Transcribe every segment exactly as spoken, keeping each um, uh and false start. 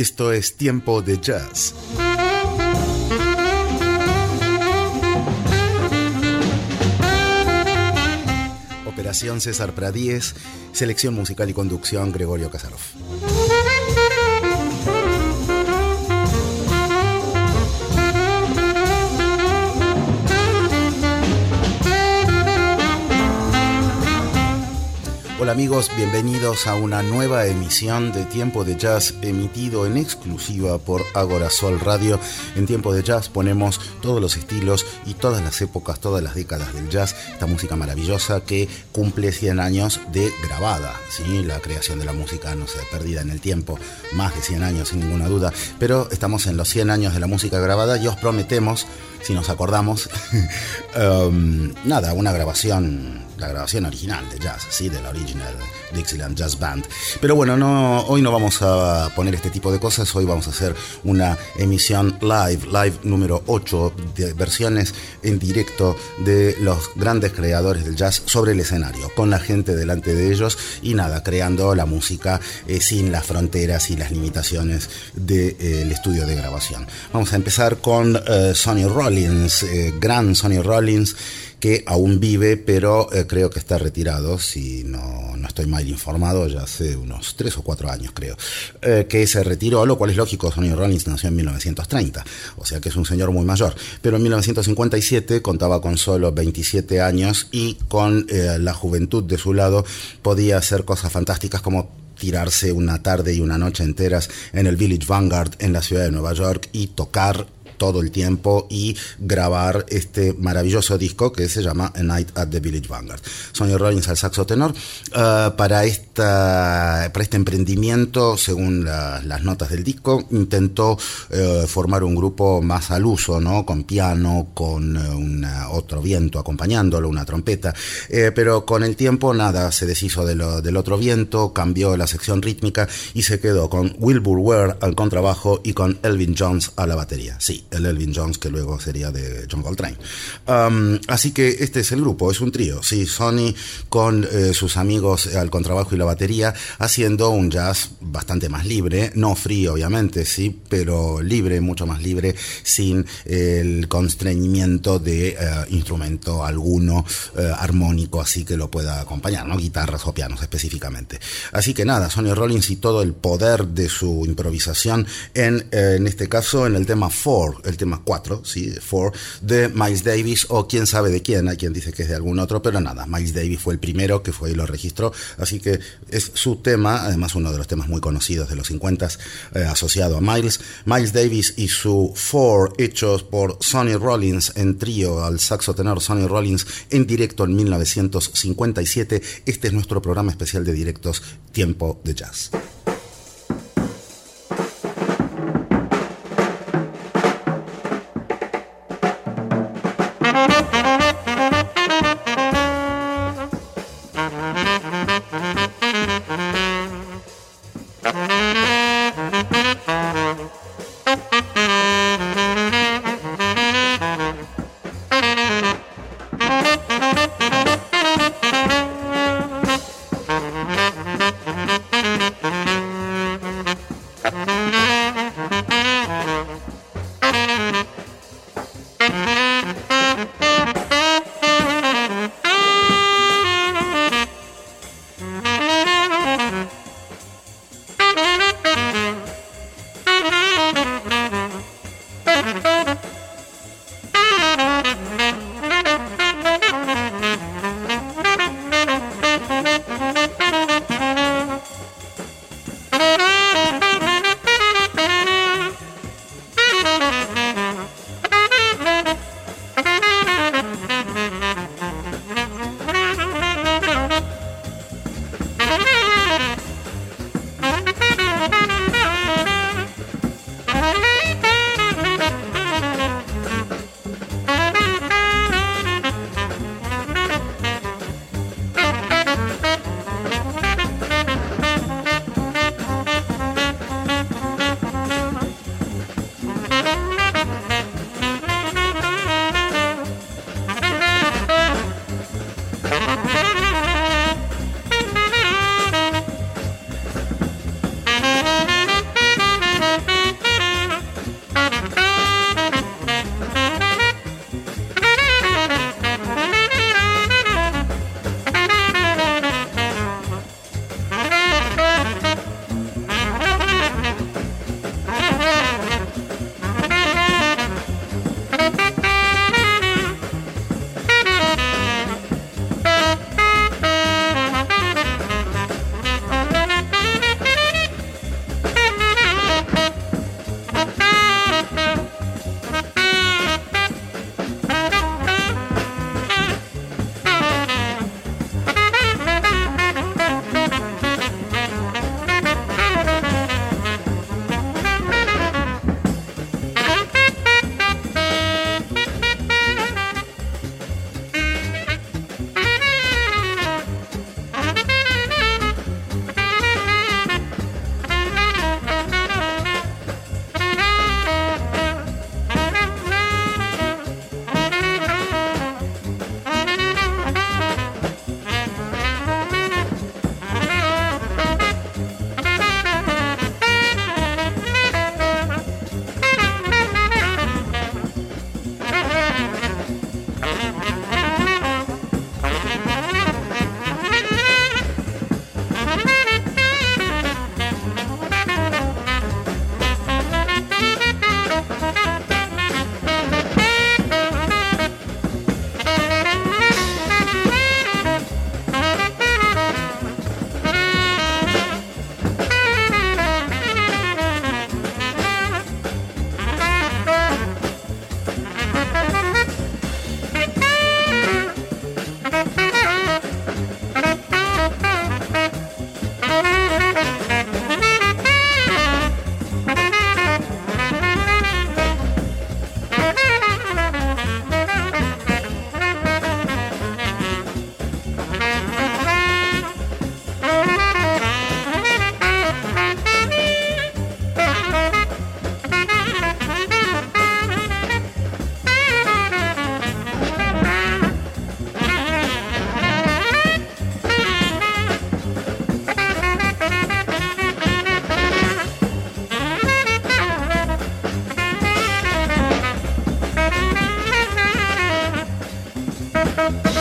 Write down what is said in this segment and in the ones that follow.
Esto es Tiempo de Jazz. Operación César Pradíez, selección musical y conducción Gregorio Kasarov. Hola amigos, bienvenidos a una nueva emisión de Tiempo de Jazz, emitido en exclusiva por Agora Sol Radio. En Tiempo de Jazz ponemos todos los estilos y todas las épocas, todas las décadas del jazz, esta música maravillosa que cumple cien años de grabada, ¿sí? La creación de la música, no sé, perdida en el tiempo, más de cien años sin ninguna duda, pero estamos en los cien años de la música grabada y os prometemos, si nos acordamos, um, nada, una grabación, la grabación original de jazz, sí, de la original Dixieland Jazz Band. Pero bueno, no, hoy no vamos a poner este tipo de cosas, hoy vamos a hacer una emisión live, live número ocho, de versiones en directo de los grandes creadores del jazz sobre el escenario, con la gente delante de ellos y nada, creando la música eh, sin las fronteras y las limitaciones del de, eh, estudio de grabación. Vamos a empezar con eh, Sonny Rollins, eh, gran Sonny Rollins, que aún vive, pero eh, creo que está retirado, si no, no estoy mal informado, ya hace unos tres o cuatro años creo, eh, que se retiró, lo cual es lógico. Sonny Rollins nació en mil novecientos treinta, o sea que es un señor muy mayor, pero en mil novecientos cincuenta y siete contaba con solo veintisiete años y con eh, la juventud de su lado podía hacer cosas fantásticas como tirarse una tarde y una noche enteras en el Village Vanguard en la ciudad de Nueva York y tocar todo el tiempo y grabar este maravilloso disco que se llama A Night at the Village Vanguard. Sonny Rollins al saxo tenor. Uh, para, esta, para este emprendimiento, según la, las notas del disco, intentó uh, formar un grupo más al uso, ¿no? Con piano, con uh, una, otro viento acompañándolo, una trompeta, eh, pero con el tiempo nada, se deshizo de lo, del otro viento, cambió la sección rítmica y se quedó con Wilbur Ware al contrabajo y con Elvin Jones a la batería. Sí, el Elvin Jones que luego sería de John Coltrane. Um, así que este es el grupo, es un trío, sí, Sonny con eh, sus amigos al contrabajo y la batería, haciendo un jazz bastante más libre, no frío obviamente, sí, pero libre, mucho más libre, sin eh, el constreñimiento de eh, instrumento alguno eh, armónico, así que lo pueda acompañar, ¿no? Guitarras o pianos específicamente. Así que nada, Sonny Rollins y todo el poder de su improvisación en, eh, en este caso en el tema Four, el tema cuatro, sí, Four, de Miles Davis, o quién sabe de quién, hay quien dice que es de algún otro, pero nada, Miles Davis fue el primero que fue y lo registró, así que es su tema, además uno de los temas muy conocidos de los cincuenta, eh, asociado a Miles, Miles Davis y su Four, hechos por Sonny Rollins en trío al saxo tenor, Sonny Rollins en directo en mil novecientos cincuenta y siete. Este es nuestro programa especial de directos, Tiempo de Jazz.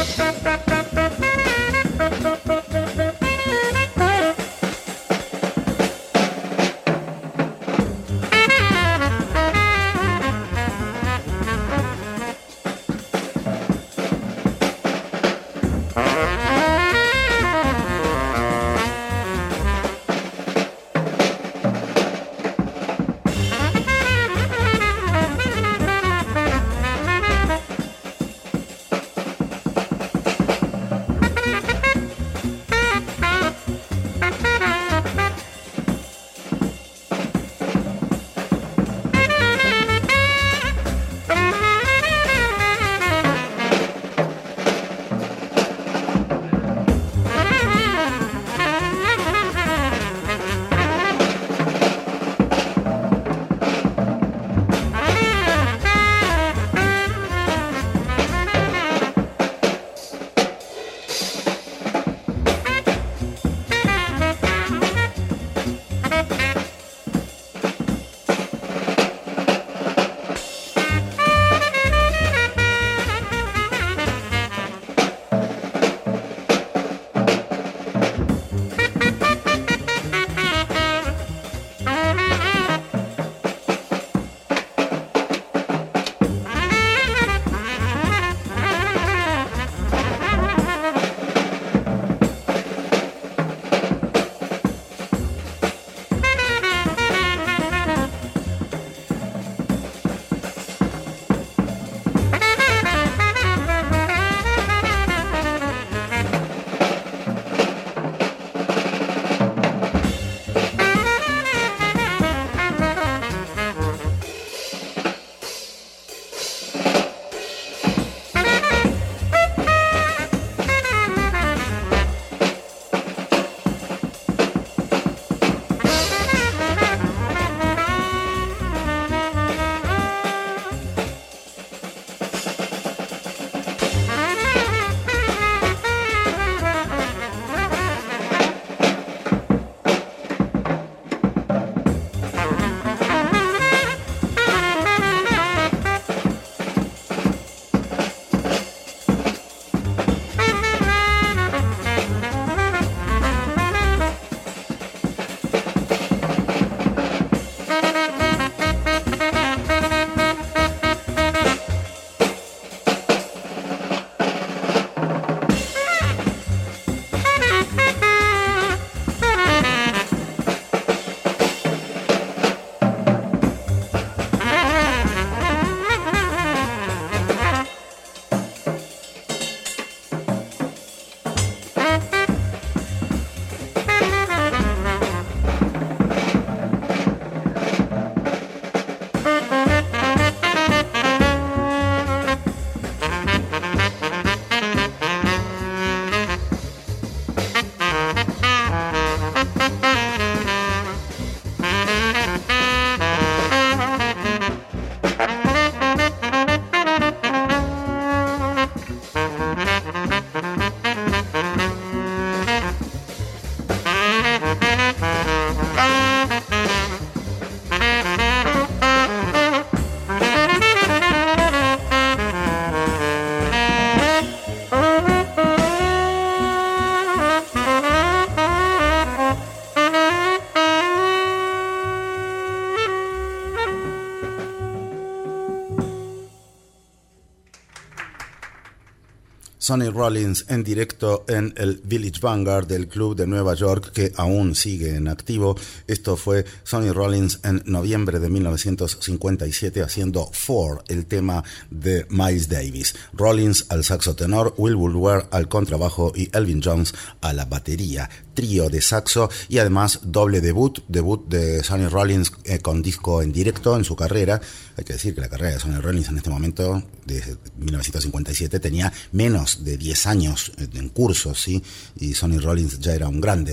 Sonny Rollins en directo en el Village Vanguard del club de Nueva York, que aún sigue en activo. Esto fue Sonny Rollins en noviembre de mil novecientos cincuenta y siete haciendo Four, el tema de Miles Davis. Rollins al saxo tenor, Will Woodward al contrabajo y Elvin Jones a la batería. Trío de saxo y además doble debut, debut de Sonny Rollins eh, con disco en directo en su carrera. Hay que decir que la carrera de Sonny Rollins en este momento, desde mil novecientos cincuenta y siete, tenía menos de diez años en curso, ¿sí? Y Sonny Rollins ya era un grande.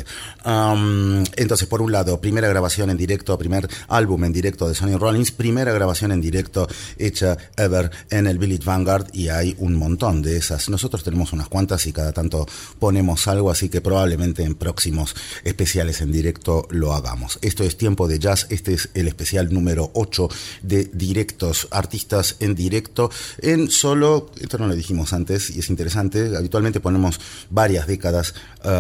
Um, entonces, por un lado, primera grabación en directo, primer álbum en directo de Sonny Rollins, primera grabación en directo hecha ever en el Village Vanguard, y hay un montón de esas. Nosotros tenemos unas cuantas y cada tanto ponemos algo, así que probablemente en próximo próximos especiales en directo lo hagamos. Esto es Tiempo de Jazz, este es el especial número ocho de directos, artistas en directo en solo, esto no lo dijimos antes y es interesante, habitualmente ponemos varias décadas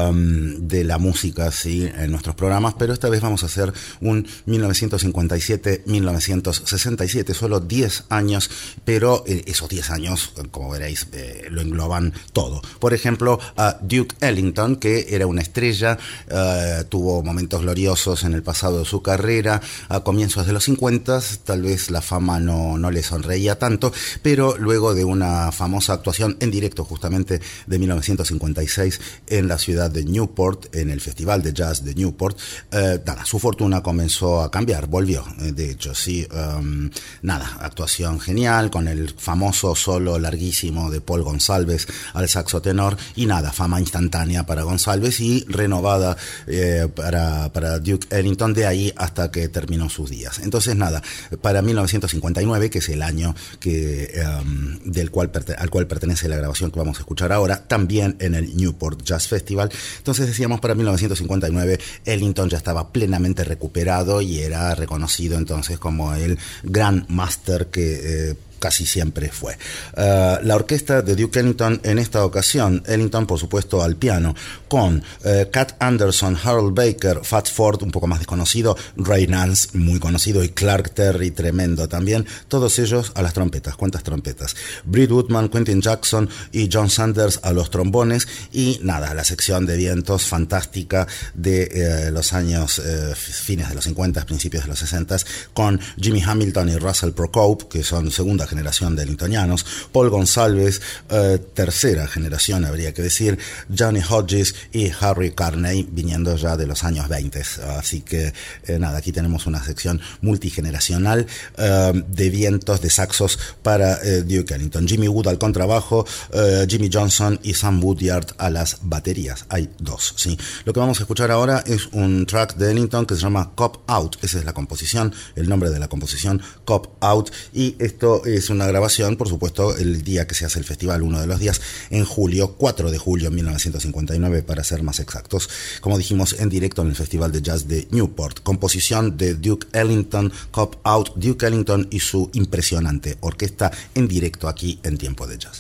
um, de la música, ¿sí?, en nuestros programas, pero esta vez vamos a hacer un mil novecientos cincuenta y siete a mil novecientos sesenta y siete, solo diez años, pero eh, esos diez años, como veréis, eh, lo engloban todo. Por ejemplo, a Duke Ellington, que era una estrella, uh, tuvo momentos gloriosos en el pasado de su carrera, a comienzos de los cincuenta, tal vez la fama no, no le sonreía tanto, pero luego de una famosa actuación en directo justamente de mil novecientos cincuenta y seis en la ciudad de Newport, en el Festival de Jazz de Newport, uh, nada, su fortuna comenzó a cambiar, volvió, de hecho, sí, um, nada, actuación genial, con el famoso solo larguísimo de Paul Gonsalves al saxo tenor, y nada, fama instantánea para Gonsalves y renovada eh, para, para Duke Ellington de ahí hasta que terminó sus días. Entonces nada, para mil novecientos cincuenta y nueve, que es el año que, um, del cual, al cual pertenece la grabación que vamos a escuchar ahora, también en el Newport Jazz Festival, entonces decíamos para mil novecientos cincuenta y nueve Ellington ya estaba plenamente recuperado y era reconocido entonces como el gran máster que eh, casi siempre fue. Uh, la orquesta de Duke Ellington en esta ocasión, Ellington por supuesto al piano, con uh, Cat Anderson, Harold Baker, Fats Ford, un poco más desconocido, Ray Nance, muy conocido, y Clark Terry, tremendo también, todos ellos a las trompetas. ¿Cuántas trompetas? Britt Woodman, Quentin Jackson y John Sanders a los trombones, y nada, la sección de vientos fantástica de eh, los años eh, fines de los cincuenta, principios de los sesenta, con Jimmy Hamilton y Russell Procope, que son segunda generación de ellingtonianos, Paul Gonsalves, eh, tercera generación habría que decir, Johnny Hodges y Harry Carney, viniendo ya de los años veinte. Así que eh, nada, aquí tenemos una sección multigeneracional eh, de vientos, de saxos para eh, Duke Ellington. Jimmy Wood al contrabajo, eh, Jimmy Johnson y Sam Woodyard a las baterías. Hay dos, ¿sí? Lo que vamos a escuchar ahora es un track de Ellington que se llama Cop Out. Esa es la composición, el nombre de la composición, Cop Out, y esto es Es una grabación, por supuesto, el día que se hace el festival, uno de los días, en julio, cuatro de julio de mil novecientos cincuenta y nueve, para ser más exactos. Como dijimos, en directo en el Festival de Jazz de Newport. Composición de Duke Ellington, Cop Out, Duke Ellington y su impresionante orquesta en directo aquí en Tiempo de Jazz.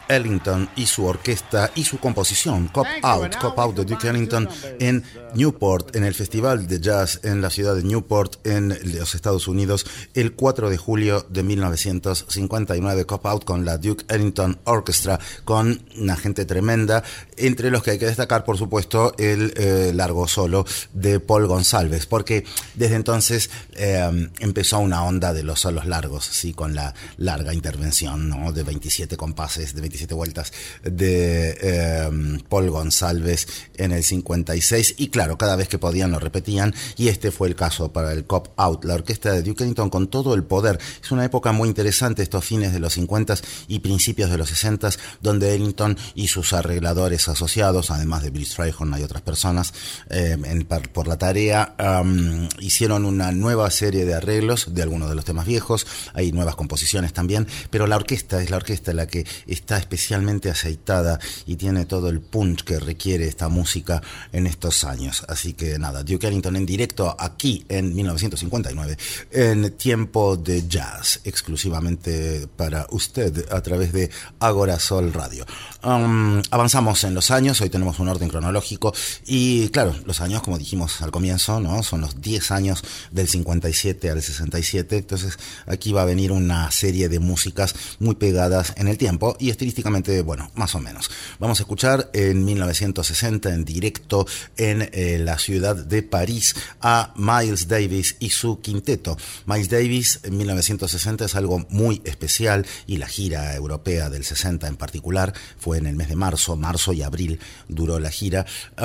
Ellington y su orquesta y su composición, Cop Out, Cop Out de Duke Ellington en Newport, en el Festival de Jazz en la ciudad de Newport, en los Estados Unidos, el cuatro de julio de mil novecientos cincuenta y nueve. Cop Out con la Duke Ellington Orchestra, con una gente tremenda, entre los que hay que destacar, por supuesto, el eh, largo solo de Paul Gonsalves, porque desde entonces eh, empezó una onda de los solos largos, sí, con la larga intervención, ¿no?, de veintisiete compases, de veintisiete vueltas de eh, Paul Gonsalves en el cincuenta y seis, y claro, cada vez que podían lo repetían, y este fue el caso para el Cop Out, la orquesta de Duke Ellington con todo el poder. Es una época muy interesante, estos fines de los cincuenta y principios de los sesenta, donde Ellington y sus arregladores asociados, además de Billy Strayhorn, hay otras personas eh, en, por, por la tarea, um, hicieron una nueva serie de arreglos de algunos de los temas viejos, hay nuevas composiciones también, pero la orquesta es la orquesta la que está especialmente aceitada y tiene todo el punch que requiere esta música en estos años. Así que nada, Duke Ellington en directo aquí en mil novecientos cincuenta y nueve, en Tiempo de Jazz, exclusivamente para usted a través de Agora Sol Radio. Um, avanzamos en los años, hoy tenemos un orden cronológico y claro, los años, como dijimos al comienzo, ¿no?, son los diez años del cincuenta y siete al sesenta y siete, entonces aquí va a venir una serie de músicas muy pegadas en el tiempo y estilísticamente, bueno, más o menos. Vamos a escuchar en mil novecientos sesenta en directo en eh, la ciudad de París a Miles Davis y su quinteto. Miles Davis en mil novecientos sesenta es algo muy especial y la gira europea del sesenta en particular fue en el mes de marzo, marzo y abril duró la gira.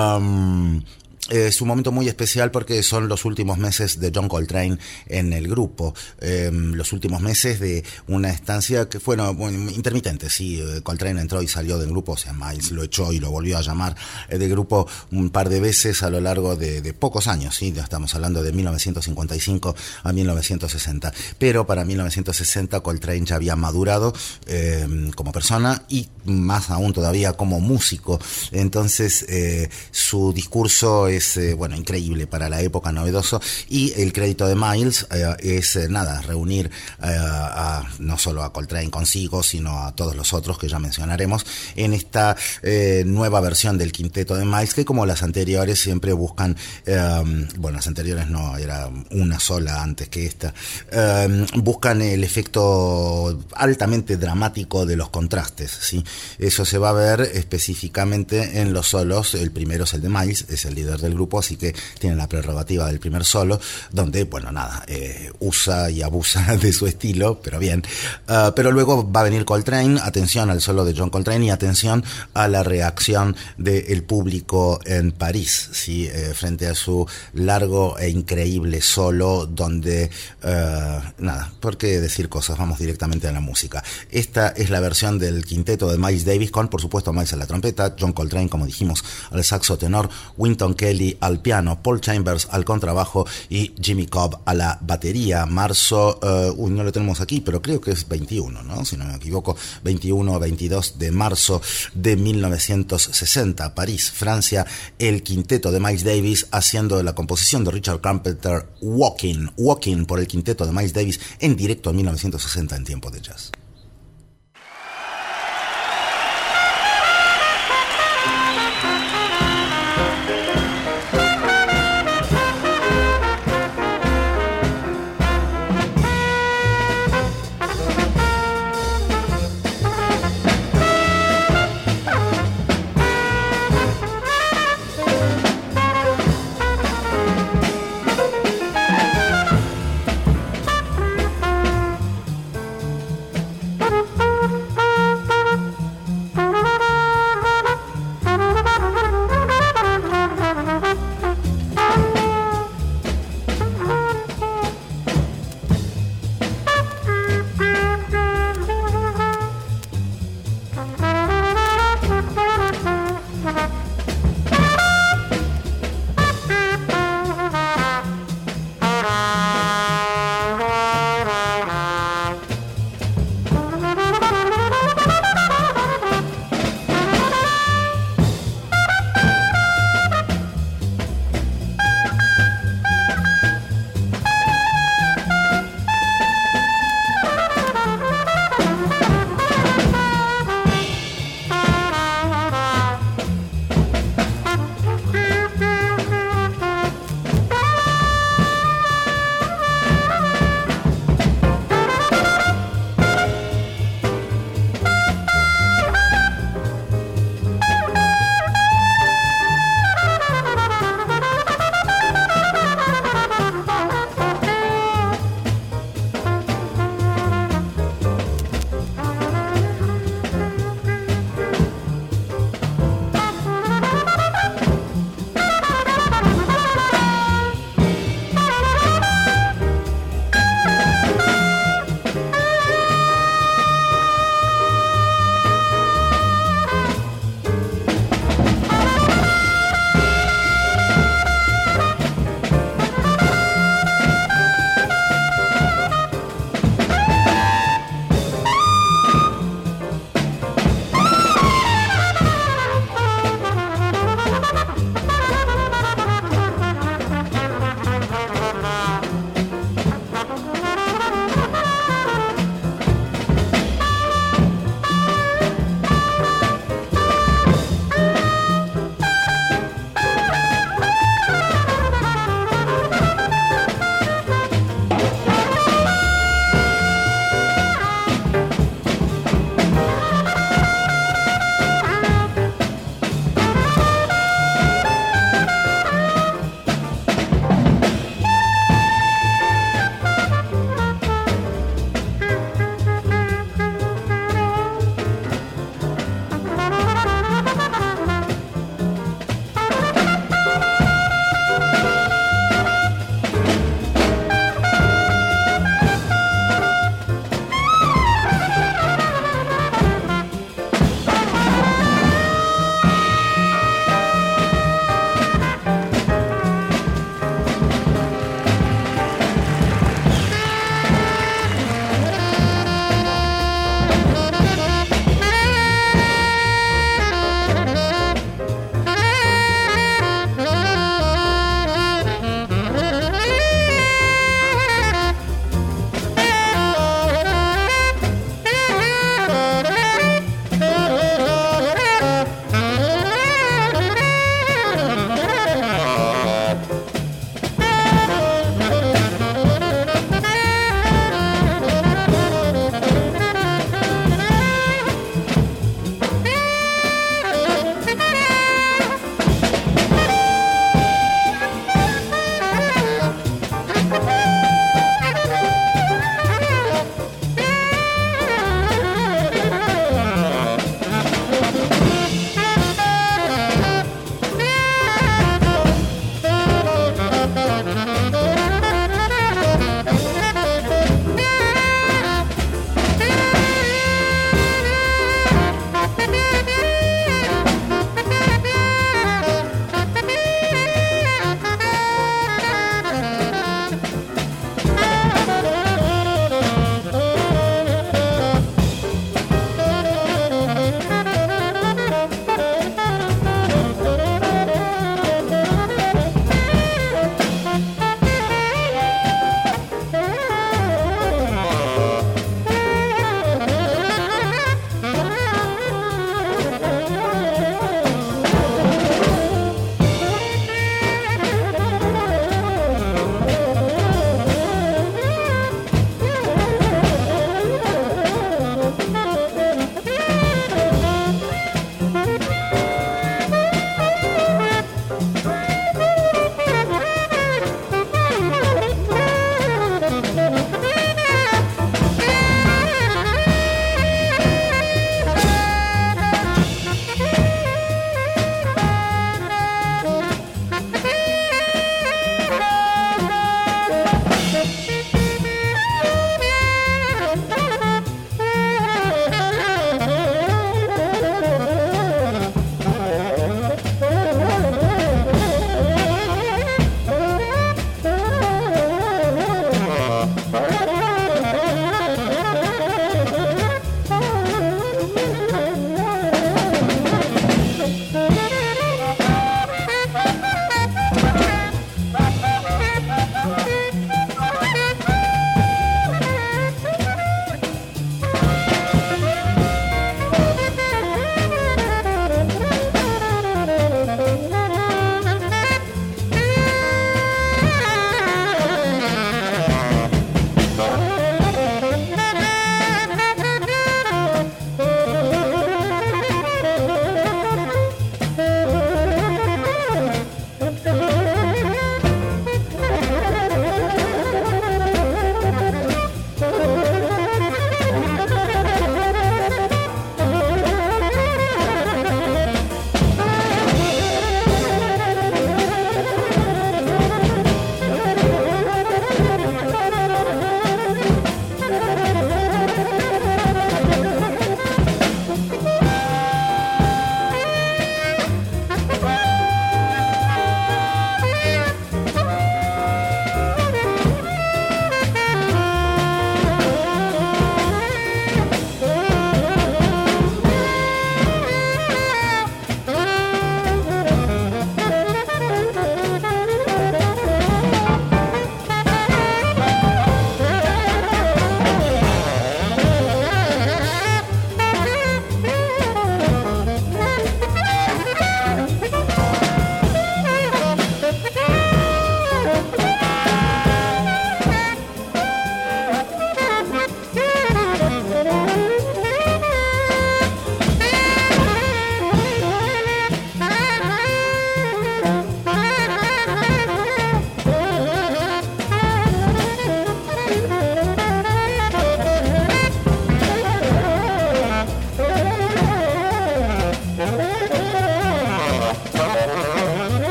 Um, Es un momento muy especial porque son los últimos meses de John Coltrane en el grupo, eh, los últimos meses de una estancia que fue no, bueno, intermitente, sí, Coltrane entró y salió del grupo, o sea, Miles lo echó y lo volvió a llamar eh, del grupo un par de veces a lo largo de, de pocos años, sí, estamos hablando de mil novecientos cincuenta y cinco a mil novecientos sesenta, pero para mil novecientos sesenta Coltrane ya había madurado eh, como persona y más aún todavía como músico, entonces eh, su discurso es es eh, bueno, increíble para la época, novedoso, y el crédito de Miles eh, es eh, nada, reunir eh, a, no solo a Coltrane consigo, sino a todos los otros que ya mencionaremos en esta eh, nueva versión del quinteto de Miles, que como las anteriores siempre buscan, eh, bueno, las anteriores no, era una sola antes que esta, eh, buscan el efecto altamente dramático de los contrastes, ¿sí? Eso se va a ver específicamente en los solos. El primero es el de Miles, es el líder del grupo, así que tiene la prerrogativa del primer solo, donde, bueno, nada, eh, usa y abusa de su estilo, pero bien. Uh, pero luego va a venir Coltrane, atención al solo de John Coltrane y atención a la reacción del público en París, ¿sí? Eh, frente a su largo e increíble solo, donde, uh, nada, ¿por qué decir cosas? Vamos directamente a la música. Esta es la versión del quinteto de Miles Davis, con, por supuesto, Miles a la trompeta, John Coltrane, como dijimos, al saxo tenor, Wynton Kelly al piano, Paul Chambers al contrabajo y Jimmy Cobb a la batería. Marzo, uh, uy, no lo tenemos aquí, pero creo que es veintiuno, ¿no? Si no me equivoco, veintiuno o veintidós de marzo de mil novecientos sesenta, París, Francia, el quinteto de Miles Davis haciendo la composición de Richard Carpenter, Walking, Walking por el quinteto de Miles Davis en directo en mil novecientos sesenta en Tiempo de Jazz.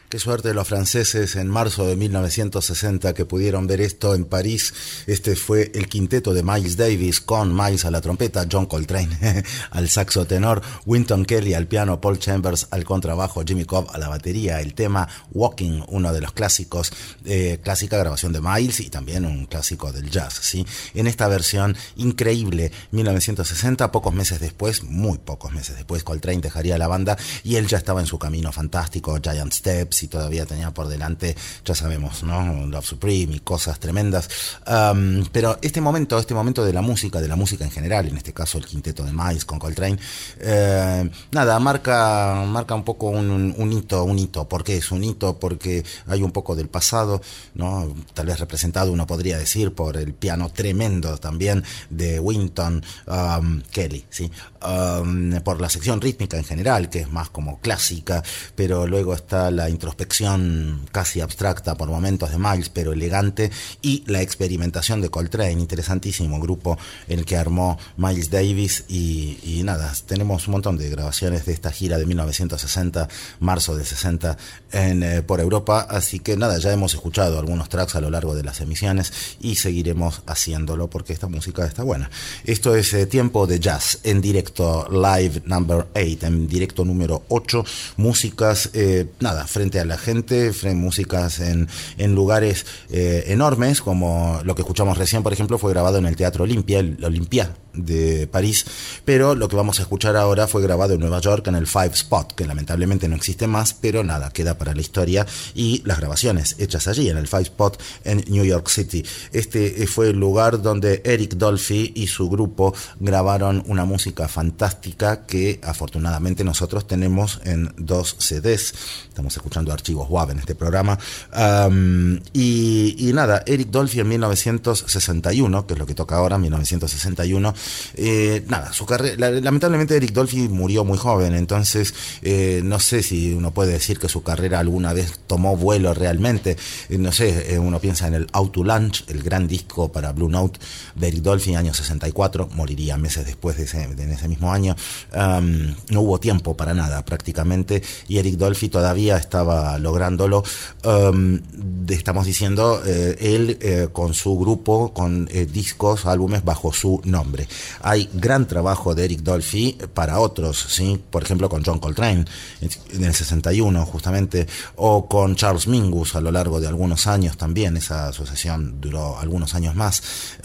Qué suerte de los franceses en marzo de mil novecientos sesenta que pudieron ver esto en París. Este fue el quinteto de Miles Davis con Miles a la trompeta, John Coltrane al saxo tenor, Wynton Kelly al piano, Paul Chambers al contrabajo, Jimmy Cobb a la batería. El tema Walking, uno de los clásicos, eh, clásica grabación de Miles y también un clásico del jazz, ¿sí? En esta versión increíble, mil novecientos sesenta, pocos meses después, muy pocos meses después, Coltrane dejaría la banda y él ya estaba en su camino fantástico, Giant Steps, y todavía tenía por delante, ya sabemos, ¿no? Love Supreme y cosas tremendas. Um, pero este momento, este momento de la música, de la música en general, en este caso el quinteto de Miles con Coltrane, eh, nada, marca, marca un poco un, un hito, un hito. ¿Por qué es un hito? Porque hay un poco del pasado, ¿no? Tal vez representado, uno podría decir, por el piano tremendo también de Wynton um, Kelly, ¿sí? Um, por la sección rítmica en general, que es más como clásica, pero luego está la introspección casi abstracta por momentos de Miles, pero elegante, y la experimentación de Coltrane, interesantísimo grupo el que armó Miles Davis, y, y nada, tenemos un montón de grabaciones de esta gira de mil novecientos sesenta, marzo de sesenta, en, eh, por Europa, así que nada, ya hemos escuchado algunos tracks a lo largo de las emisiones y seguiremos haciéndolo porque esta música está buena. Esto es eh, Tiempo de Jazz en directo, live number eight, en directo número ocho, músicas, eh, nada, frente a la gente, frente, músicas en, en lugares eh, enormes, como lo que escuchamos recién, por ejemplo, fue grabado en el Teatro Olimpia, el Olympia de París, pero lo que vamos a escuchar ahora fue grabado en Nueva York en el Five Spot, que lamentablemente no existe más, pero nada, queda para la historia, y las grabaciones hechas allí en el Five Spot en New York City. Este fue el lugar donde Eric Dolphy y su grupo grabaron una música fantástica que afortunadamente nosotros tenemos en dos C Ds. Estamos escuchando archivos W A V en este programa. Um, y, y nada, Eric Dolphy en mil novecientos sesenta y uno, que es lo que toca ahora, mil novecientos sesenta y uno, eh, nada, su carrera, lamentablemente Eric Dolphy murió muy joven, entonces eh, no sé si uno puede decir que su carrera alguna vez tomó vuelo realmente. Eh, no sé, eh, uno piensa en el Out to Lunch, el gran disco para Blue Note de Eric Dolphy, año sesenta y cuatro, moriría meses después de ese, de, en ese mismo año. Um, no hubo tiempo para nada prácticamente, y Eric Dolphy todavía estaba lográndolo. Um, estamos diciendo, eh, él eh, con su grupo, con eh, discos, álbumes bajo su nombre. Hay gran trabajo de Eric Dolphy para otros, ¿sí? Por ejemplo con John Coltrane en el sesenta y uno justamente, o con Charles Mingus a lo largo de algunos años también. Esa asociación duró algunos años más,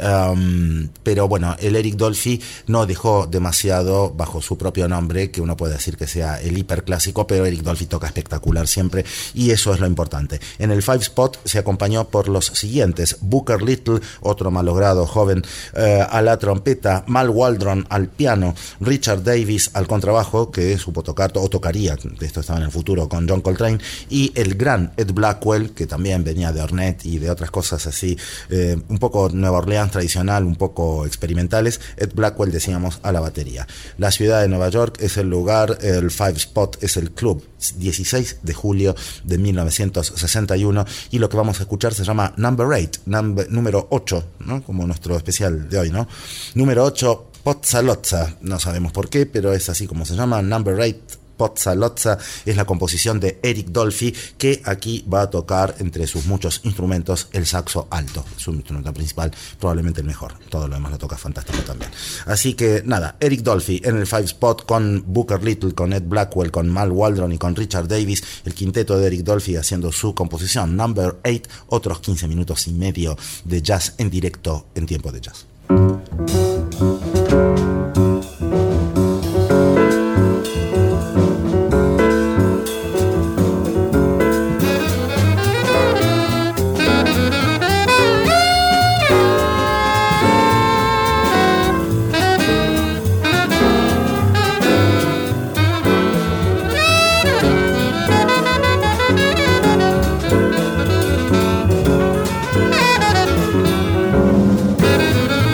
um, pero bueno, el Eric Dolphy no dejó demasiado bajo su propio nombre, que uno puede decir que sea el hiperclásico, pero Eric Dolphy toca espectacular siempre, y eso es lo importante. En el Five Spot se acompañó por los siguientes: Booker Little, otro malogrado joven, eh, a la trompeta, Mal Waldron al piano, Richard Davis al contrabajo, que supo tocar o tocaría, esto estaba en el futuro, con John Coltrane, y el gran Ed Blackwell, que también venía de Ornette y de otras cosas así, eh, un poco Nueva Orleans tradicional, un poco experimentales. Ed Blackwell, decíamos, a la batería. La ciudad de Nueva York es el lugar, el Five Spot es el club, dieciséis de julio de mil novecientos sesenta y uno, y lo que vamos a escuchar se llama Number eight, number, número ocho, ¿no? Como nuestro especial de hoy, ¿no? Número ocho, Pozzalozza, no sabemos por qué, pero es así como se llama, Number eight, Pozzalozza, es la composición de Eric Dolphy, que aquí va a tocar, entre sus muchos instrumentos, el saxo alto, su instrumento principal, probablemente el mejor, todo lo demás lo toca fantástico también. Así que nada, Eric Dolphy en el Five Spot con Booker Little, con Ed Blackwell, con Mal Waldron y con Richard Davis, el quinteto de Eric Dolphy haciendo su composición Number eight, otros quince minutos y medio de jazz en directo en Tiempo de Jazz. Thank you.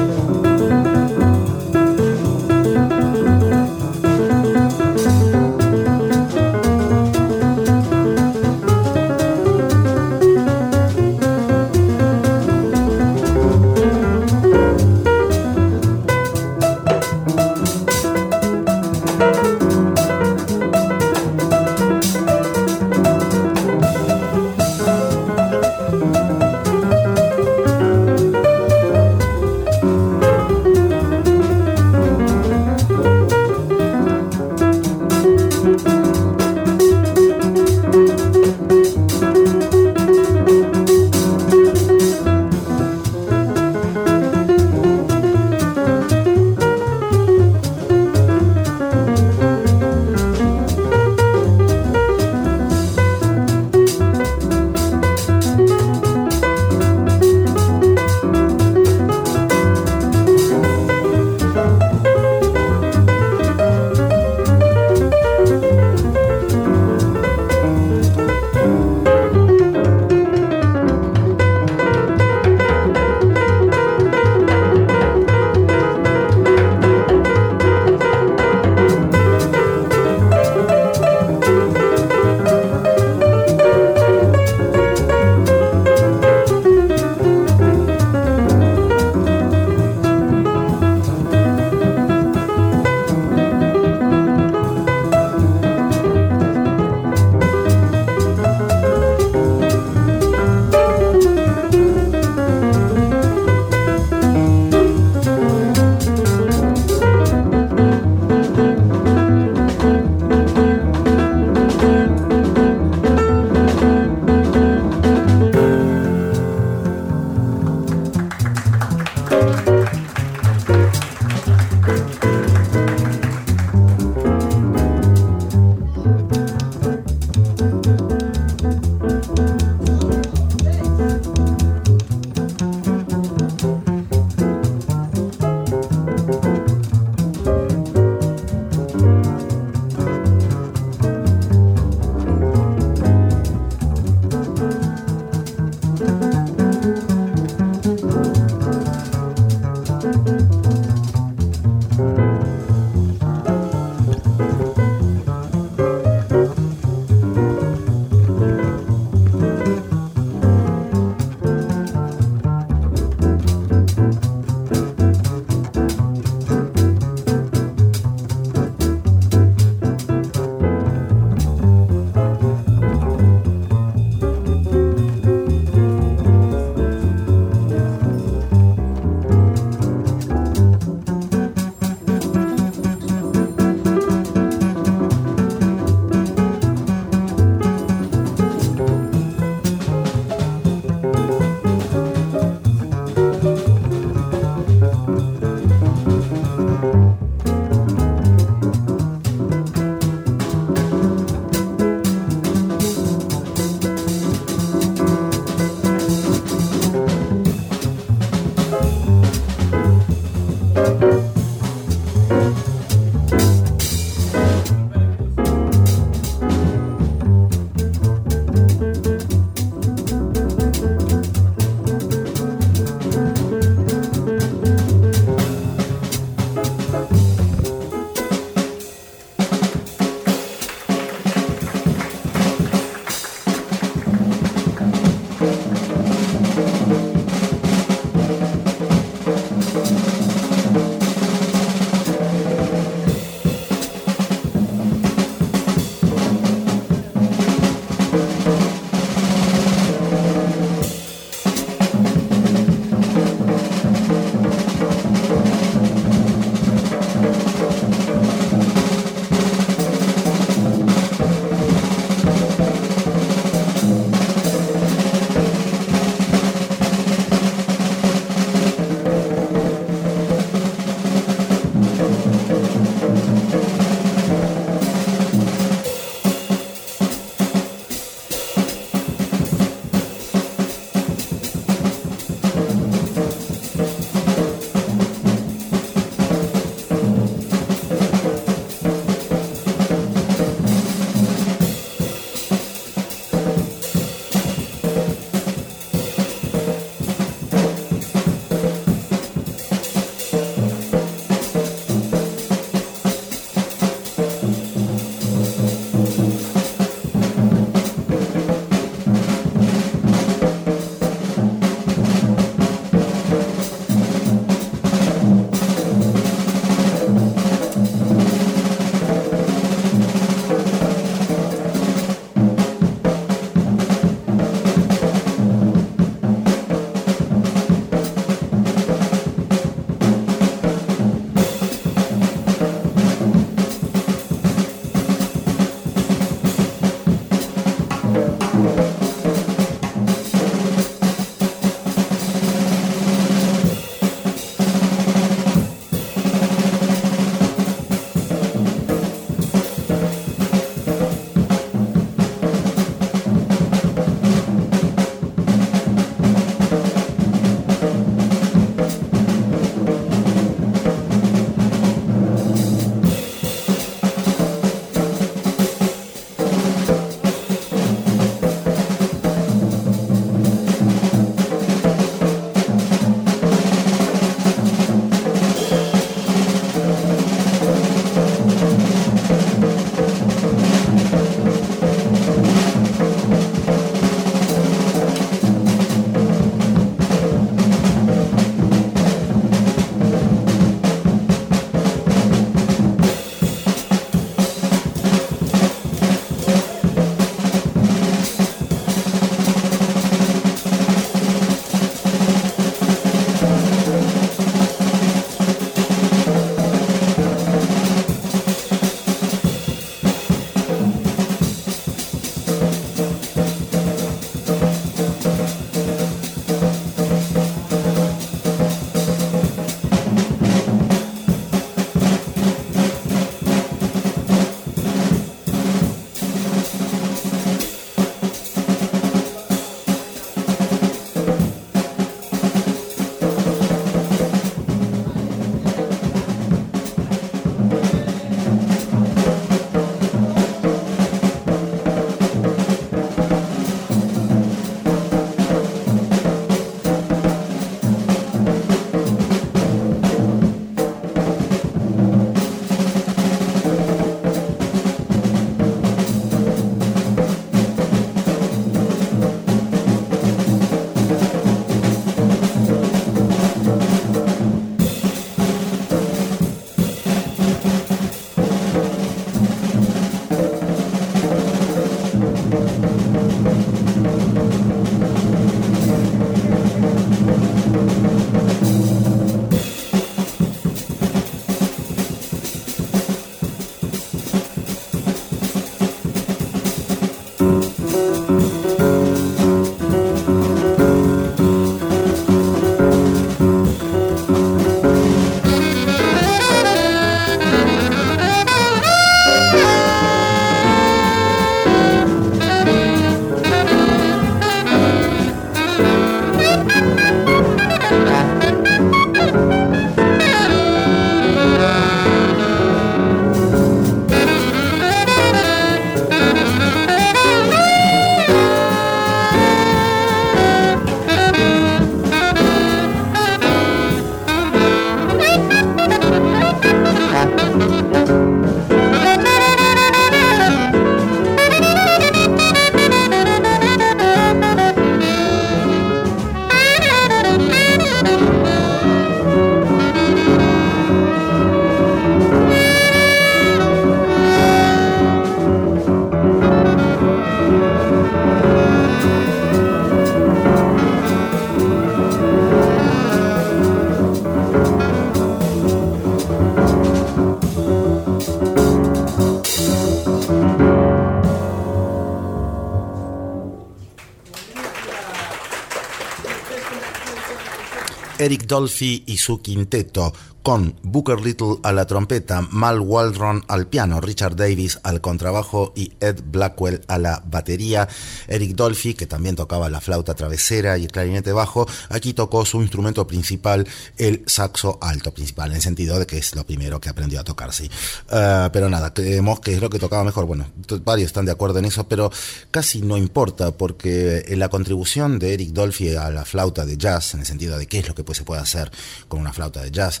Eric Dolphy y su quinteto, con Booker Little a la trompeta, Mal Waldron al piano, Richard Davis al contrabajo y Ed Blackwell a la batería. Eric Dolphy, que también tocaba la flauta travesera y el clarinete bajo, aquí tocó su instrumento principal, el saxo alto principal, en el sentido de que es lo primero que aprendió a tocar, sí. Uh, pero nada, creemos que es lo que tocaba mejor. Bueno, varios están de acuerdo en eso, pero casi no importa, porque la contribución de Eric Dolphy a la flauta de jazz, en el sentido de qué es lo que pues, se puede hacer con una flauta de jazz,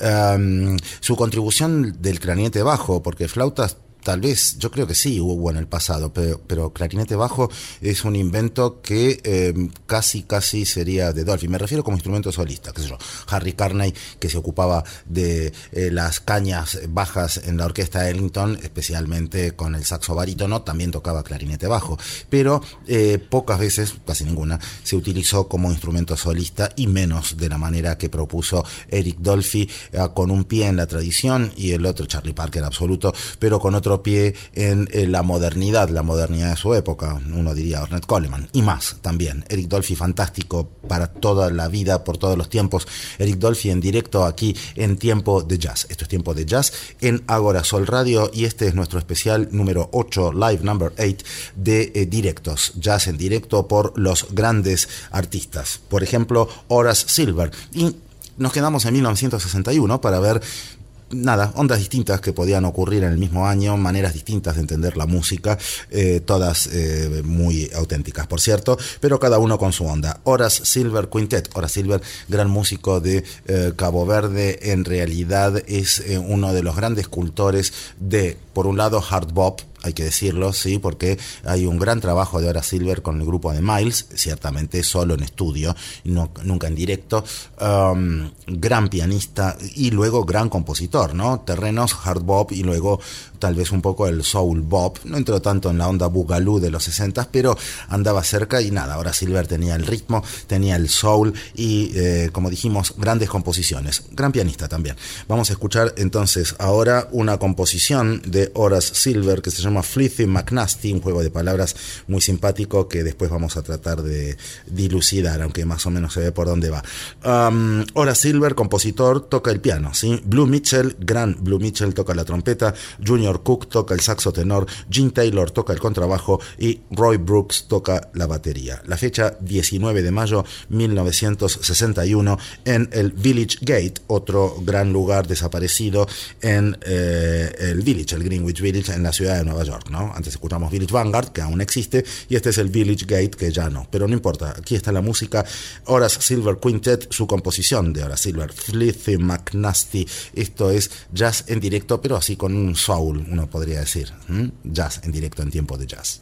Um, su contribución del clarinete bajo, porque flautas tal vez, yo creo que sí hubo en el pasado, pero, pero clarinete bajo es un invento que eh, casi, casi sería de Dolphy. Me refiero como instrumento solista, qué sé yo, Harry Carney, que se ocupaba de eh, las cañas bajas en la orquesta Ellington, especialmente con el saxo barítono, también tocaba clarinete bajo, pero eh, pocas veces, casi ninguna, se utilizó como instrumento solista, y menos de la manera que propuso Eric Dolphy, eh, con un pie en la tradición y el otro, Charlie Parker absoluto, pero con otro pie en, en la modernidad, la modernidad de su época, uno diría Ornette Coleman, y más también. Eric Dolphy fantástico para toda la vida, por todos los tiempos. Eric Dolphy en directo aquí en Tiempo de Jazz. Esto es Tiempo de Jazz en Agora Sol Radio, y este es nuestro especial número ocho, live number eight, de eh, directos, jazz en directo por los grandes artistas. Por ejemplo, Horace Silver. Y nos quedamos en mil novecientos sesenta y uno para ver nada, ondas distintas que podían ocurrir en el mismo año, maneras distintas de entender la música, eh, todas eh, muy auténticas, por cierto, pero cada uno con su onda. Horace Silver Quintet. Horace Silver, gran músico de eh, Cabo Verde, en realidad es eh, uno de los grandes cultores de, por un lado, hard bop, hay que decirlo, sí, porque hay un gran trabajo de Horace Silver con el grupo de Miles, ciertamente solo en estudio, no, nunca en directo, um, gran pianista y luego gran compositor, ¿no? Terrenos hard bop y luego tal vez un poco el soul bop, no entró tanto en la onda boogaloo de los sesentas, pero andaba cerca y nada, Horace Silver tenía el ritmo, tenía el soul y, eh, como dijimos, grandes composiciones, gran pianista también. Vamos a escuchar entonces ahora una composición de Horace Silver que se llama Fleethy McNasty, un juego de palabras muy simpático que después vamos a tratar de dilucidar, aunque más o menos se ve por dónde va. Um, Horace Silver, compositor, toca el piano, ¿sí? Blue Mitchell, gran Blue Mitchell, toca la trompeta, Junior Cook toca el saxo tenor, Gene Taylor toca el contrabajo y Roy Brooks toca la batería. La fecha diecinueve de mayo mil novecientos sesenta y uno en el Village Gate, otro gran lugar desaparecido en eh, el Village, el Greenwich Village en la ciudad de Nueva York, ¿no? Antes escuchamos Village Vanguard, que aún existe, y este es el Village Gate, que ya no, pero no importa, aquí está la música. Horace Silver Quintet, su composición de Horace Silver, Fleethy McNasty. Esto es jazz en directo, pero así con un soul, uno podría decir. ¿Mm? Jazz en directo en Tiempo de Jazz.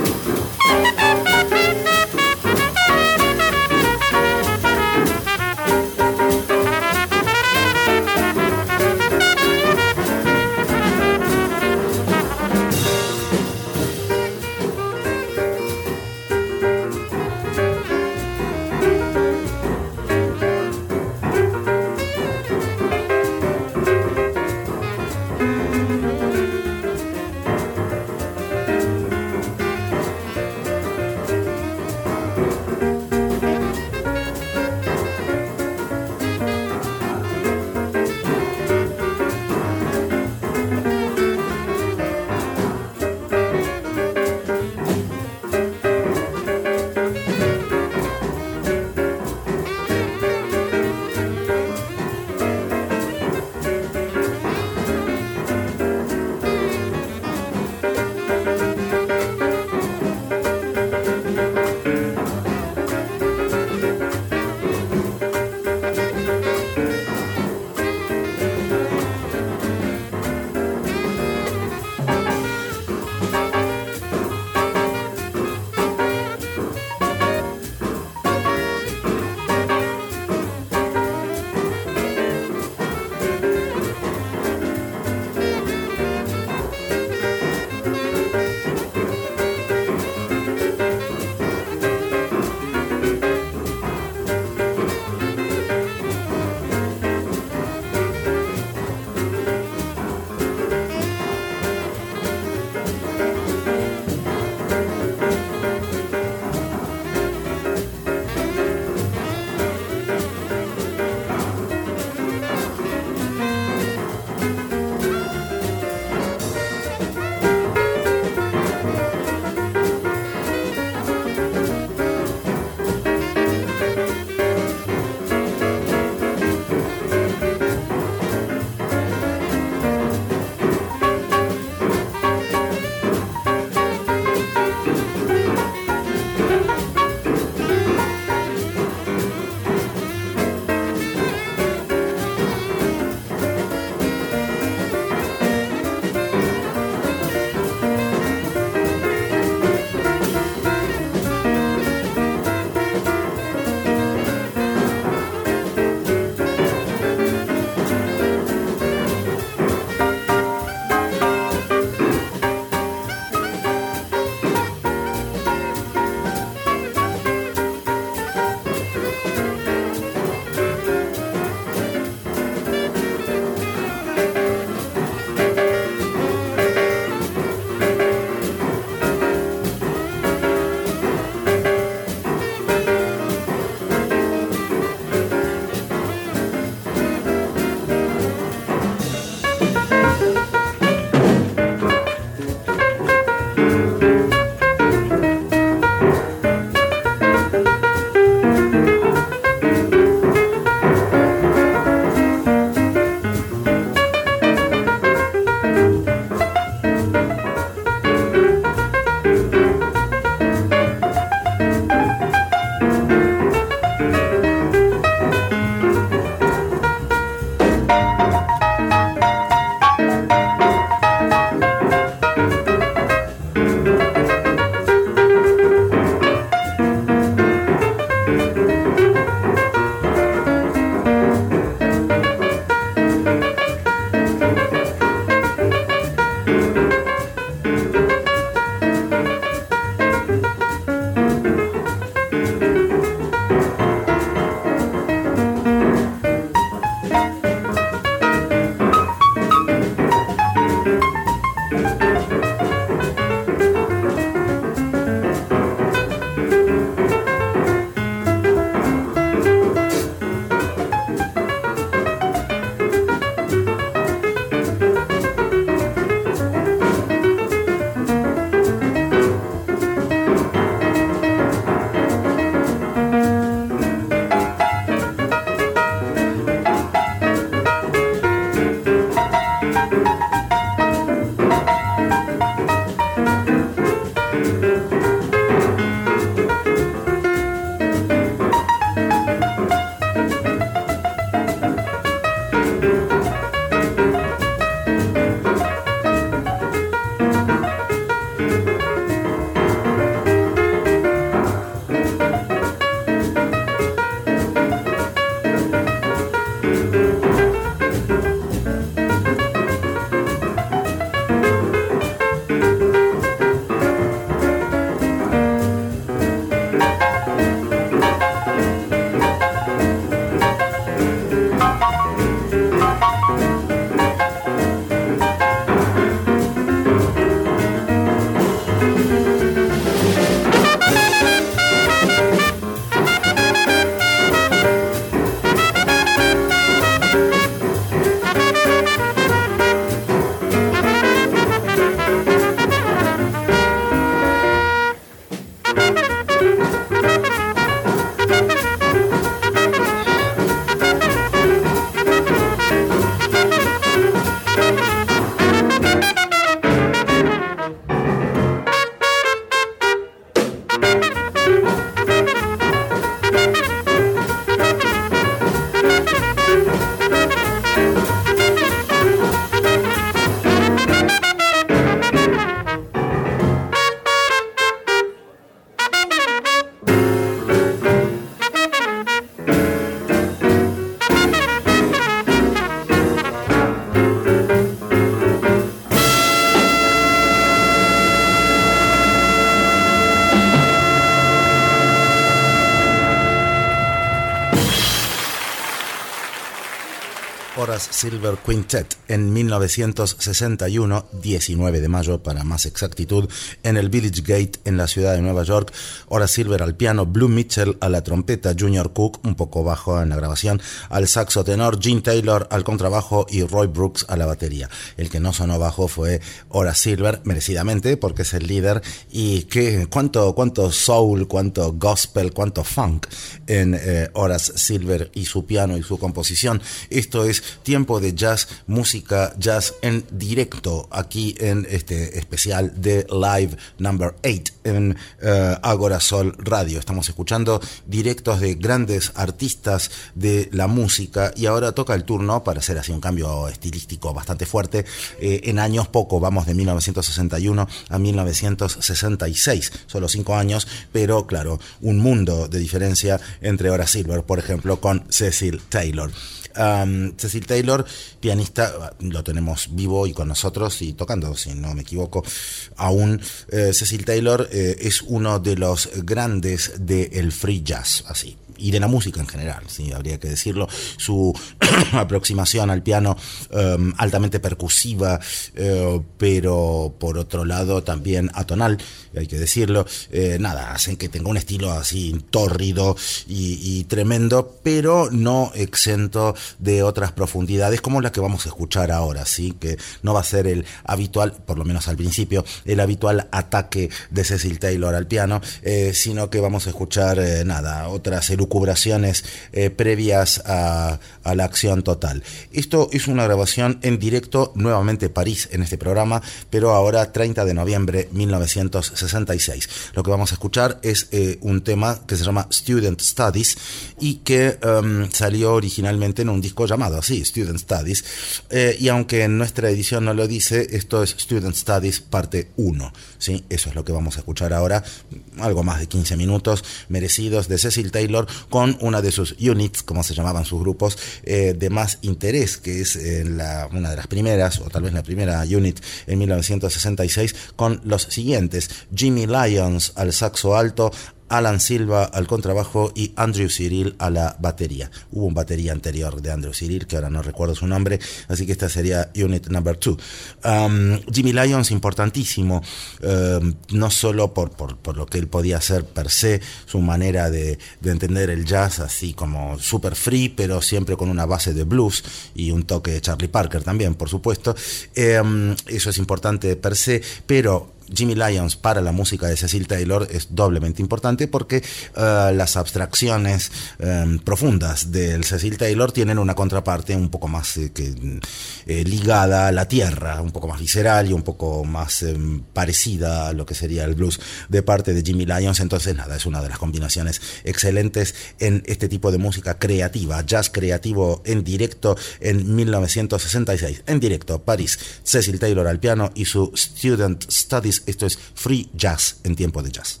Horace Silver Quintet en mil novecientos sesenta y uno, diecinueve de mayo para más exactitud, en el Village Gate en la ciudad de Nueva York. Horace Silver al piano, Blue Mitchell a la trompeta, Junior Cook un poco bajo en la grabación, al saxo tenor, Gene Taylor al contrabajo y Roy Brooks a la batería. El que no sonó bajo fue Horace Silver, merecidamente, porque es el líder. Y qué, cuánto, cuánto soul, cuánto gospel, cuánto funk en eh, Horace Silver y su piano y su composición. Esto es Tiempo de Jazz, música jazz en directo, aquí en este especial de Live Number ocho en uh, Agora Sol Radio. Estamos escuchando directos de grandes artistas de la música y ahora toca el turno para hacer así un cambio estilístico bastante fuerte. Eh, en años poco, vamos de mil novecientos sesenta y uno a mil novecientos sesenta y seis, solo cinco años, pero claro, un mundo de diferencia entre Horace Silver, por ejemplo, con Cecil Taylor. Um, Cecil Taylor, pianista, lo tenemos vivo y con nosotros y tocando, si no me equivoco, aún. eh, Cecil Taylor eh, es uno de los grandes del free jazz, así, y de la música en general, sí, habría que decirlo. Su aproximación al piano um, altamente percusiva, uh, pero por otro lado también atonal, hay que decirlo, eh, nada, hacen que tenga un estilo así tórrido y, y tremendo, pero no exento de otras profundidades como la que vamos a escuchar ahora, sí, que no va a ser el habitual, por lo menos al principio, el habitual ataque de Cecil Taylor al piano, eh, sino que vamos a escuchar eh, nada, otras elucubraciones eh, previas a, a la acción total. Esto es una grabación en directo, nuevamente París en este programa, pero ahora treinta de noviembre mil novecientos sesenta y seis. Lo que vamos a escuchar es eh, un tema que se llama Student Studies y que um, salió originalmente en un disco llamado así, Student Studies, eh, y aunque en nuestra edición no lo dice, esto es Student Studies parte uno, ¿sí? Eso es lo que vamos a escuchar ahora, algo más de quince minutos merecidos de Cecil Taylor con una de sus units, como se llamaban sus grupos, eh, de más interés, que es eh, la, una de las primeras, o tal vez la primera unit en mil novecientos sesenta y seis, con los siguientes: Jimmy Lyons al saxo alto, Alan Silva al contrabajo y Andrew Cyril a la batería. Hubo un batería anterior de Andrew Cyril, que ahora no recuerdo su nombre, así que esta sería Unit Number two. Um, Jimmy Lyons, importantísimo, um, no solo por, por, por lo que él podía hacer per se, su manera de, de entender el jazz, así como super free, pero siempre con una base de blues y un toque de Charlie Parker también, por supuesto. Um, eso es importante per se, pero Jimmy Lyons para la música de Cecil Taylor es doblemente importante porque uh, las abstracciones um, profundas del Cecil Taylor tienen una contraparte un poco más eh, que, eh, ligada a la tierra, un poco más visceral y un poco más eh, parecida a lo que sería el blues de parte de Jimmy Lyons. Entonces nada, es una de las combinaciones excelentes en este tipo de música creativa, jazz creativo en directo en mil novecientos sesenta y seis, en directo, París, Cecil Taylor al piano y su Student Studies. Esto es Free Jazz en Tiempo de Jazz.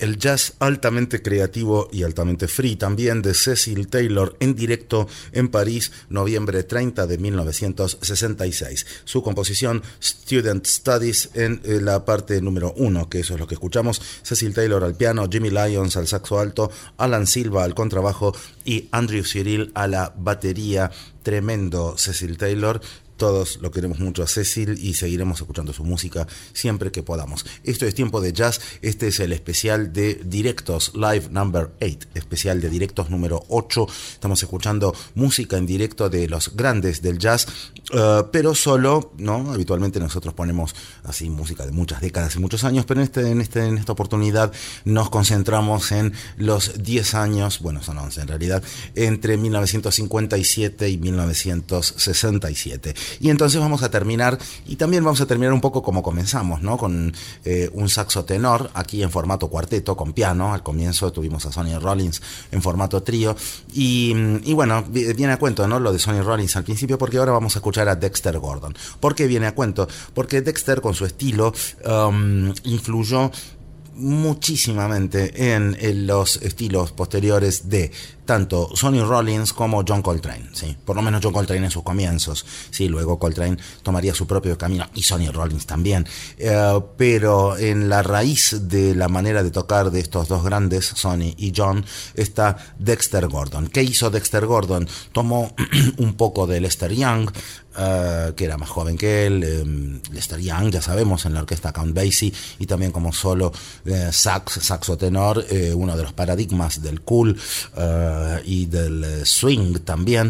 el jazz altamente creativo y altamente free también de Cecil Taylor en directo en París, noviembre treinta de mil novecientos sesenta y seis. Su composición Student Studies en eh, la parte número uno, que eso es lo que escuchamos. Cecil Taylor al piano, Jimmy Lyons al saxo alto, Alan Silva al contrabajo y Andrew Cyril a la batería. Tremendo Cecil Taylor. Todos lo queremos mucho a Cecil y seguiremos escuchando su música siempre que podamos. Esto es Tiempo de Jazz. Este es el especial de directos, Live Number ocho, especial de directos número ocho. Estamos escuchando música en directo de los grandes del jazz, uh, pero solo, ¿no? Habitualmente nosotros ponemos así música de muchas décadas y muchos años, pero en, este, en, este, en esta oportunidad nos concentramos en los diez años, bueno, son once en realidad, entre mil novecientos cincuenta y siete y mil novecientos sesenta y siete. Y entonces vamos a terminar, y también vamos a terminar un poco como comenzamos, ¿no? Con eh, un saxo tenor, aquí en formato cuarteto, con piano. Al comienzo tuvimos a Sonny Rollins en formato trío, y, y bueno, viene a cuento, ¿no? Lo de Sonny Rollins al principio, porque ahora vamos a escuchar a Dexter Gordon. ¿Por qué viene a cuento? Porque Dexter, con su estilo, um, influyó muchísimamente en, en los estilos posteriores de tanto Sonny Rollins como John Coltrane, sí, por lo menos John Coltrane en sus comienzos, sí, luego Coltrane tomaría su propio camino y Sonny Rollins también, eh, pero en la raíz de la manera de tocar de estos dos grandes, Sonny y John, está Dexter Gordon. ¿Qué hizo Dexter Gordon? Tomó un poco de Lester Young, Uh, que era más joven que él, um, Lester Young, ya sabemos, en la orquesta Count Basie, y también como solo eh, sax, saxo tenor, eh, uno de los paradigmas del cool uh, y del eh, swing también.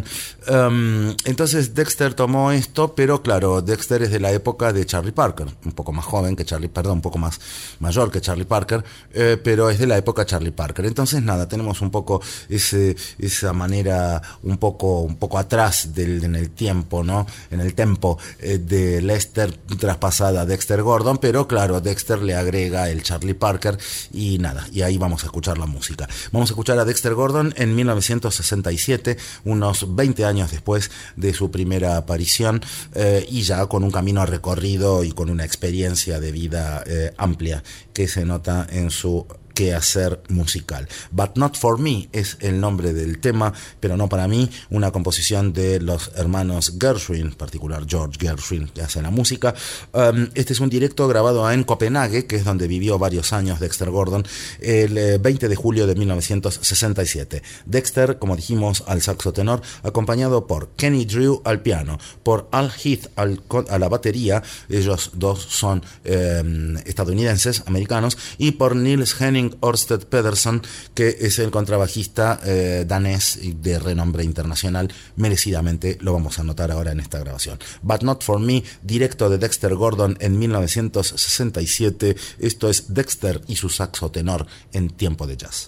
Um, entonces Dexter tomó esto, pero claro, Dexter es de la época de Charlie Parker, un poco más joven que Charlie, perdón, un poco más mayor que Charlie Parker, eh, pero es de la época Charlie Parker. Entonces nada, tenemos un poco ese, esa manera un poco, un poco atrás del, en el tiempo, ¿no? En el tempo eh, de Lester traspasada a Dexter Gordon, pero claro, Dexter le agrega el Charlie Parker y nada, y ahí vamos a escuchar la música. Vamos a escuchar a Dexter Gordon en mil novecientos sesenta y siete, unos veinte años después de su primera aparición, eh, y ya con un camino recorrido y con una experiencia de vida eh, amplia que se nota en su quehacer musical. But Not For Me es el nombre del tema, pero no para mí, una composición de los hermanos Gershwin, en particular George Gershwin, que hace la música. Um, este es un directo grabado en Copenhague, que es donde vivió varios años Dexter Gordon, el eh, veinte de julio de mil novecientos sesenta y siete. Dexter, como dijimos, al saxo tenor, acompañado por Kenny Drew al piano, por Al Heath al, a la batería, ellos dos son eh, estadounidenses, americanos, y por Niels Henning Ørsted Pedersen, que es el contrabajista eh, danés de renombre internacional. Merecidamente lo vamos a notar ahora en esta grabación. But Not For Me, directo de Dexter Gordon en mil novecientos sesenta y siete. Esto es Dexter y su saxo tenor en Tiempo de Jazz.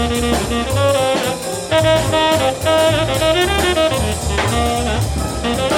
Thank you.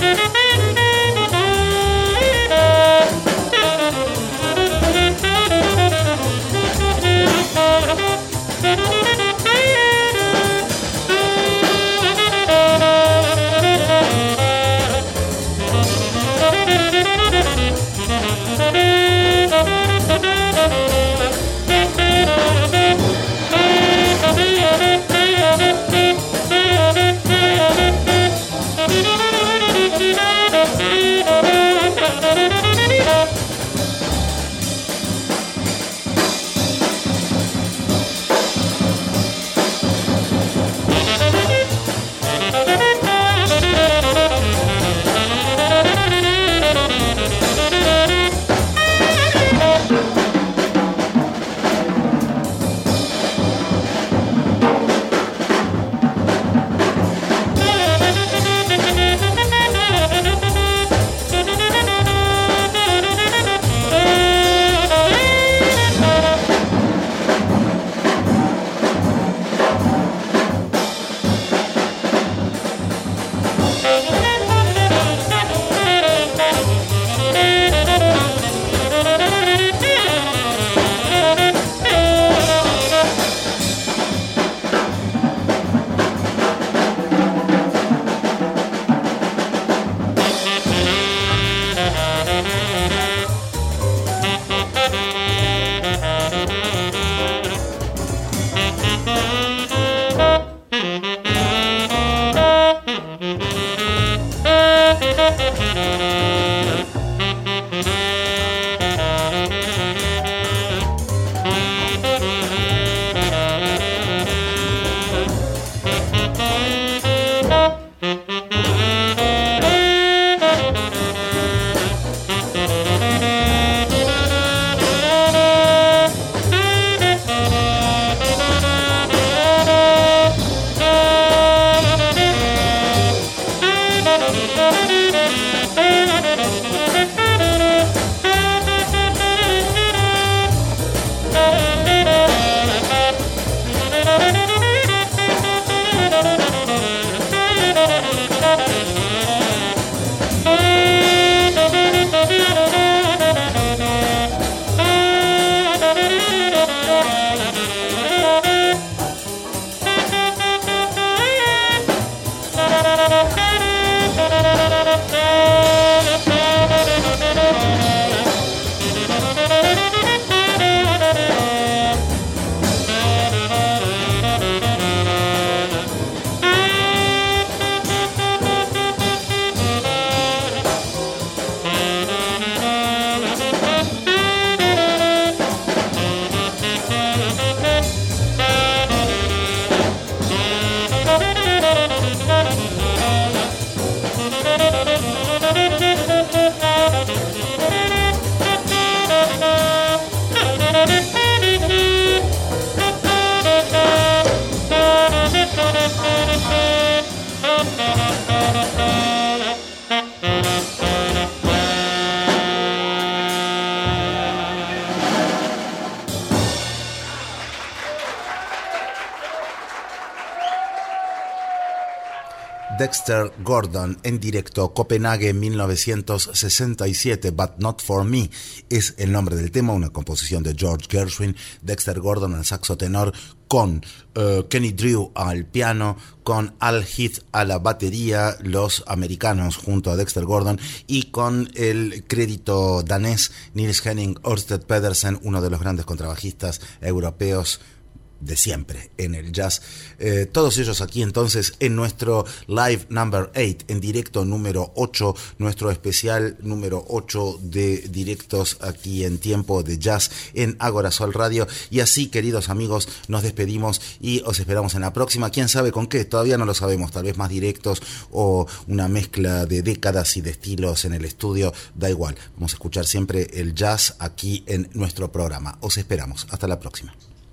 Dexter Gordon en directo, Copenhague mil novecientos sesenta y siete, But Not For Me es el nombre del tema, una composición de George Gershwin. Dexter Gordon al saxo tenor, con uh, Kenny Drew al piano, con Al Heath a la batería, los americanos junto a Dexter Gordon, y con el crédito danés Niels Henning Ørsted Pedersen, uno de los grandes contrabajistas europeos de siempre en el jazz. Eh, todos ellos aquí entonces en nuestro live number eight, en directo número ocho, nuestro especial número ocho de directos aquí en Tiempo de Jazz en Agora Sol Radio. Y así, queridos amigos, nos despedimos y os esperamos en la próxima. Quién sabe con qué, todavía no lo sabemos, tal vez más directos o una mezcla de décadas y de estilos en el estudio, da igual, vamos a escuchar siempre el jazz aquí en nuestro programa. Os esperamos, hasta la próxima.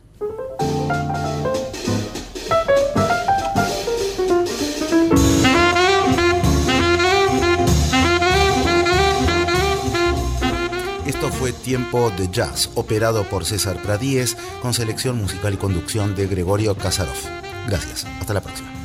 Esto fue Tiempo de Jazz, operado por César Pradíez, con selección musical y conducción de Gregorio Kasarov. Gracias, hasta la próxima.